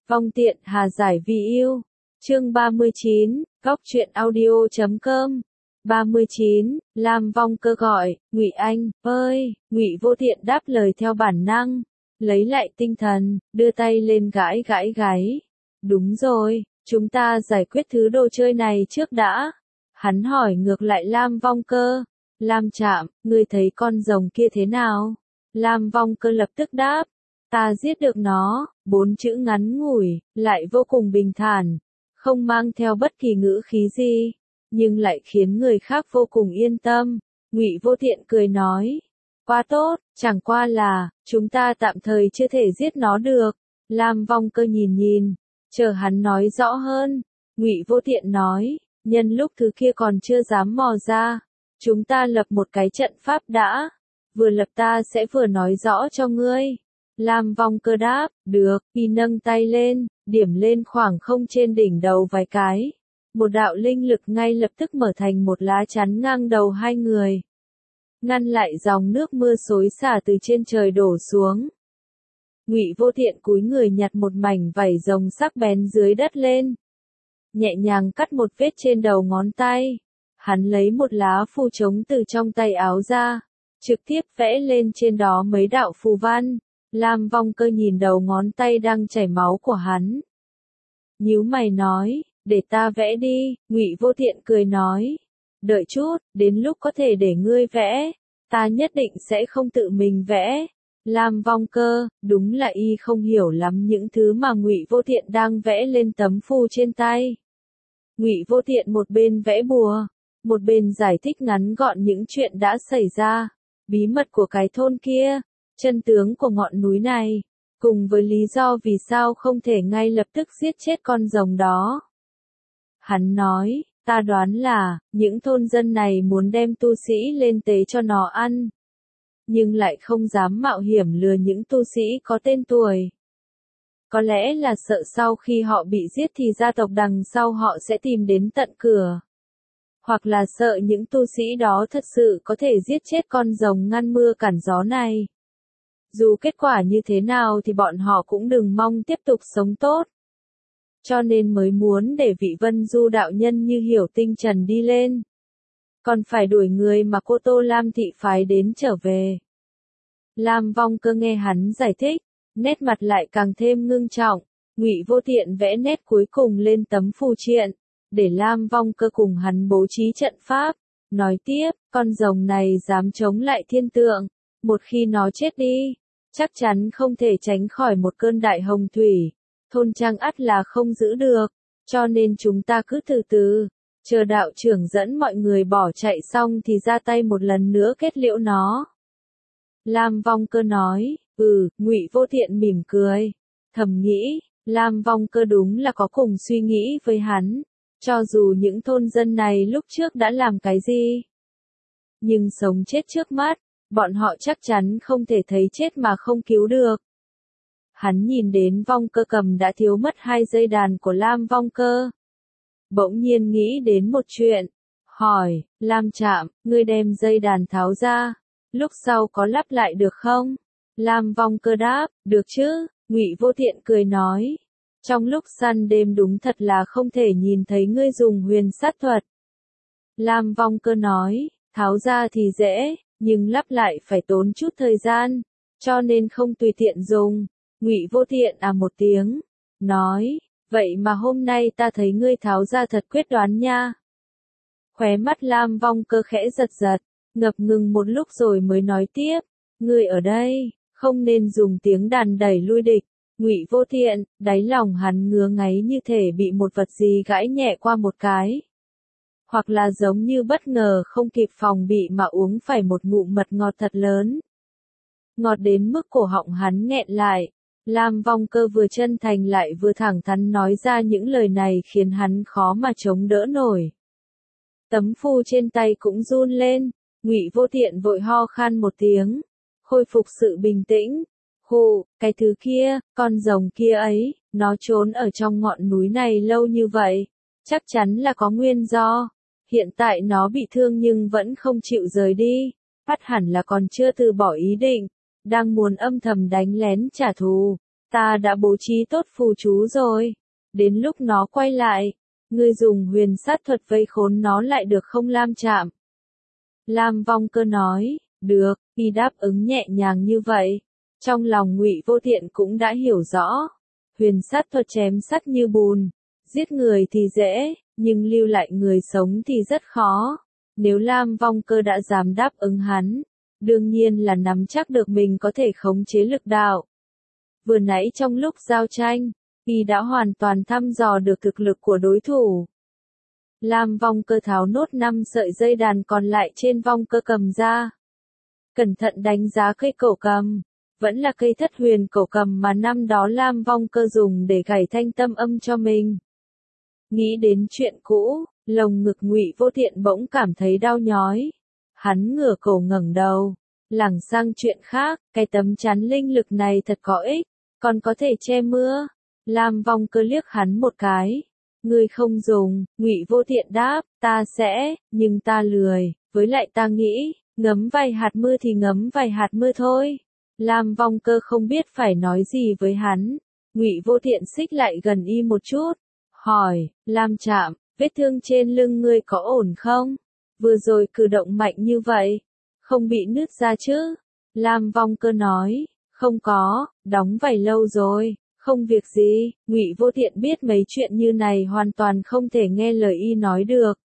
Vong tiện hà giải vì yêu. Chương 39, góc truyện audio.com. 39, Lam Vong Cơ gọi, Ngụy Anh, ơi, Ngụy Vô Tiện đáp lời theo bản năng, lấy lại tinh thần, đưa tay lên gãi gãi gáy. Đúng rồi, chúng ta giải quyết thứ đồ chơi này trước đã. Hắn hỏi ngược lại Lam Vong Cơ. Lam Trạm, ngươi thấy con rồng kia thế nào? Lam Vong Cơ lập tức đáp. Ta giết được nó, 4 chữ ngắn ngủi, lại vô cùng bình thản, không mang theo bất kỳ ngữ khí gì, nhưng lại khiến người khác vô cùng yên tâm. Ngụy Vô Tiện cười nói, quá tốt, chẳng qua là, chúng ta tạm thời chưa thể giết nó được. Lam Vong Cơ nhìn, chờ hắn nói rõ hơn. Ngụy Vô Tiện nói, nhân lúc thứ kia còn chưa dám mò ra, chúng ta lập một cái trận pháp đã, vừa lập ta sẽ vừa nói rõ cho ngươi. Lam Vong Cơ đáp, được, y nâng tay lên, điểm lên khoảng không trên đỉnh đầu vài cái. Một đạo linh lực ngay lập tức mở thành một lá chắn ngang đầu hai người, ngăn lại dòng nước mưa xối xả từ trên trời đổ xuống. Ngụy Vô Tiện cúi người nhặt một mảnh vảy rồng sắc bén dưới đất lên, nhẹ nhàng cắt một vết trên đầu ngón tay. Hắn lấy một lá phù trống từ trong tay áo ra, trực tiếp vẽ lên trên đó mấy đạo phù văn. Lam Vong Cơ nhìn đầu ngón tay đang chảy máu của hắn, nhíu mày nói, để ta vẽ đi. Ngụy Vô Tiện cười nói, đợi chút, đến lúc có thể để ngươi vẽ, ta nhất định sẽ không tự mình vẽ. Lam Vong Cơ, đúng là y không hiểu lắm những thứ mà Ngụy Vô Tiện đang vẽ lên tấm phù trên tay. Ngụy Vô Tiện một bên vẽ bùa, một bên giải thích ngắn gọn những chuyện đã xảy ra, bí mật của cái thôn kia, chân tướng của ngọn núi này, cùng với lý do vì sao không thể ngay lập tức giết chết con rồng đó. Hắn nói, ta đoán là, những thôn dân này muốn đem tu sĩ lên tế cho nó ăn, nhưng lại không dám mạo hiểm lừa những tu sĩ có tên tuổi. Có lẽ là sợ sau khi họ bị giết thì gia tộc đằng sau họ sẽ tìm đến tận cửa. Hoặc là sợ những tu sĩ đó thật sự có thể giết chết con rồng ngăn mưa cản gió này. Dù kết quả như thế nào thì bọn họ cũng đừng mong tiếp tục sống tốt. Cho nên mới muốn để vị Vân Du đạo nhân như Hiểu Tinh Trần đi lên. Còn phải đuổi người mà cô Tô Lam thị phái đến trở về. Lam Vong Cơ nghe hắn giải thích, nét mặt lại càng thêm ngưng trọng. Ngụy Vô Tiện vẽ nét cuối cùng lên tấm phù triện, để Lam Vong Cơ cùng hắn bố trí trận pháp. Nói tiếp, con rồng này dám chống lại thiên tượng, một khi nó chết đi, chắc chắn không thể tránh khỏi một cơn đại hồng thủy, thôn trang ắt là không giữ được, cho nên chúng ta cứ từ từ, chờ đạo trưởng dẫn mọi người bỏ chạy xong thì ra tay một lần nữa kết liễu nó. Lam Vong Cơ nói, Ngụy Vô Tiện mỉm cười, thầm nghĩ, Lam Vong Cơ đúng là có cùng suy nghĩ với hắn, cho dù những thôn dân này lúc trước đã làm cái gì, nhưng sống chết trước mắt, bọn họ chắc chắn không thể thấy chết mà không cứu được. Hắn nhìn đến Vong Cơ cầm đã thiếu mất 2 dây đàn của Lam Vong Cơ, bỗng nhiên nghĩ đến một chuyện, hỏi, Lam Trạm, ngươi đem dây đàn tháo ra, lúc sau có lắp lại được không? Lam Vong Cơ đáp, được chứ. Ngụy Vô Tiện cười nói, trong lúc săn đêm đúng thật là không thể nhìn thấy ngươi dùng huyền sát thuật. Lam Vong Cơ nói, tháo ra thì dễ, nhưng lắp lại phải tốn chút thời gian, cho nên không tùy tiện dùng. Ngụy Vô Tiện một tiếng, nói, vậy mà hôm nay ta thấy ngươi tháo ra thật quyết đoán nha. Khóe mắt Lam Vong Cơ khẽ giật giật, ngập ngừng một lúc rồi mới nói tiếp, ngươi ở đây, không nên dùng tiếng đàn đẩy lui địch. Ngụy Vô Tiện, đáy lòng hắn ngứa ngáy như thể bị một vật gì gãi nhẹ qua một cái. Hoặc là giống như bất ngờ không kịp phòng bị mà uống phải một ngụm mật ngọt thật lớn. Ngọt đến mức cổ họng hắn nghẹn lại. Lam Vong Cơ vừa chân thành lại vừa thẳng thắn nói ra những lời này khiến hắn khó mà chống đỡ nổi. Tấm phù trên tay cũng run lên, Ngụy Vô Tiện vội ho khan một tiếng, khôi phục sự bình tĩnh. Hù, cái thứ kia, con rồng kia ấy, nó trốn ở trong ngọn núi này lâu như vậy, chắc chắn là có nguyên do. Hiện tại nó bị thương nhưng vẫn không chịu rời đi, bắt hẳn là còn chưa từ bỏ ý định, đang muốn âm thầm đánh lén trả thù. ta đã bố trí tốt phù chú rồi. Đến lúc nó quay lại, ngươi dùng huyền sát thuật vây khốn nó lại được không Lam Trạm? Lam Vong Cơ nói, được, y đáp ứng nhẹ nhàng như vậy. Trong lòng Ngụy Vô Tiện cũng đã hiểu rõ, huyền sát thuật chém sắt như bùn, giết người thì dễ, nhưng lưu lại người sống thì rất khó. Nếu Lam Vong Cơ đã dám đáp ứng hắn, đương nhiên là nắm chắc được mình có thể khống chế lực đạo. Vừa nãy trong lúc giao tranh, y đã hoàn toàn thăm dò được thực lực của đối thủ. Lam Vong Cơ tháo nốt 5 sợi dây đàn còn lại trên vong cơ cầm ra. Cẩn thận đánh giá cây cổ cầm, vẫn là cây thất huyền cổ cầm mà năm đó Lam Vong Cơ dùng để gảy thanh tâm âm cho mình. Nghĩ đến chuyện cũ, lồng ngực Ngụy Vô Tiện bỗng cảm thấy đau nhói. Hắn ngửa cổ ngẩng đầu, lảng sang chuyện khác, cái tấm chắn linh lực này thật có ích, còn có thể che mưa. Lam Vong Cơ liếc hắn một cái. Ngươi không dùng, Ngụy Vô Tiện đáp, ta sẽ, nhưng ta lười, với lại ta nghĩ, ngấm vài hạt mưa thì ngấm vài hạt mưa thôi. Lam Vong Cơ không biết phải nói gì với hắn. Ngụy Vô Tiện xích lại gần y một chút, hỏi, Lam Trạm, vết thương trên lưng ngươi có ổn không? Vừa rồi cử động mạnh như vậy, không bị nứt ra chứ? Lam Vong Cơ nói, không có, đóng vải lâu rồi, không việc gì. Ngụy Vô Tiện biết mấy chuyện như này hoàn toàn không thể nghe lời y nói được.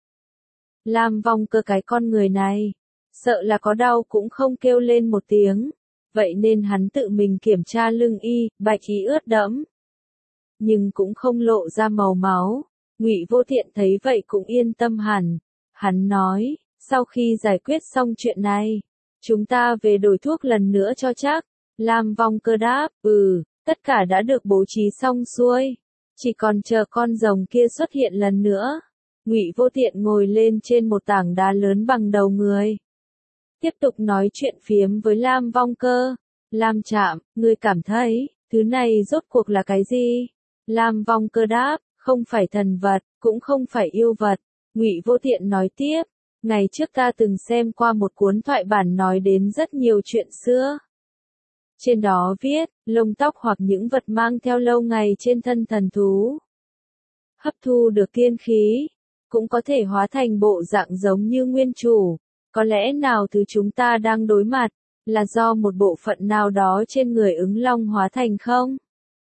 Lam Vong Cơ cái con người này, sợ là có đau cũng không kêu lên một tiếng, vậy nên hắn tự mình kiểm tra lưng y, bạch y ướt đẫm, nhưng cũng không lộ ra màu máu. Ngụy Vô Tiện thấy vậy cũng yên tâm hẳn. Hắn nói, sau khi giải quyết xong chuyện này, chúng ta về đổi thuốc lần nữa cho chắc. Lam Vong Cơ đáp, tất cả đã được bố trí xong xuôi, chỉ còn chờ con rồng kia xuất hiện lần nữa. Ngụy Vô Tiện ngồi lên trên một tảng đá lớn bằng đầu người, tiếp tục nói chuyện phiếm với Lam Vong Cơ. Lam Trạm, ngươi cảm thấy, thứ này rốt cuộc là cái gì? Lam Vong Cơ đáp, không phải thần vật, cũng không phải yêu vật. Ngụy Vô Tiện nói tiếp, ngày trước ta từng xem qua một cuốn thoại bản nói đến rất nhiều chuyện xưa. Trên đó viết, lông tóc hoặc những vật mang theo lâu ngày trên thân thần thú, hấp thu được tiên khí, cũng có thể hóa thành bộ dạng giống như nguyên chủ. Có lẽ nào thứ chúng ta đang đối mặt, là do một bộ phận nào đó trên người ứng long hóa thành không?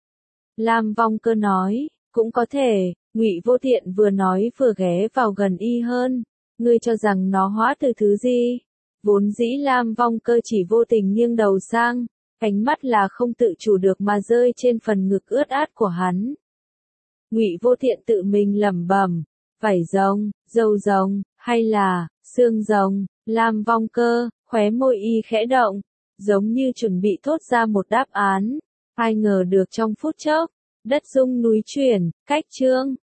Lam Vong Cơ nói, cũng có thể. Ngụy Vô Tiện vừa nói vừa ghé vào gần y hơn. Ngươi cho rằng nó hóa từ thứ gì? Vốn dĩ Lam Vong Cơ chỉ vô tình nghiêng đầu sang, ánh mắt là không tự chủ được mà rơi trên phần ngực ướt át của hắn. Ngụy Vô Tiện tự mình lẩm bẩm, vảy rồng, râu rồng, hay là xương rồng? Lam Vong Cơ, khóe môi y khẽ động, giống như chuẩn bị thốt ra một đáp án. Ai ngờ được trong phút chốc, đất rung núi chuyển, cách chương.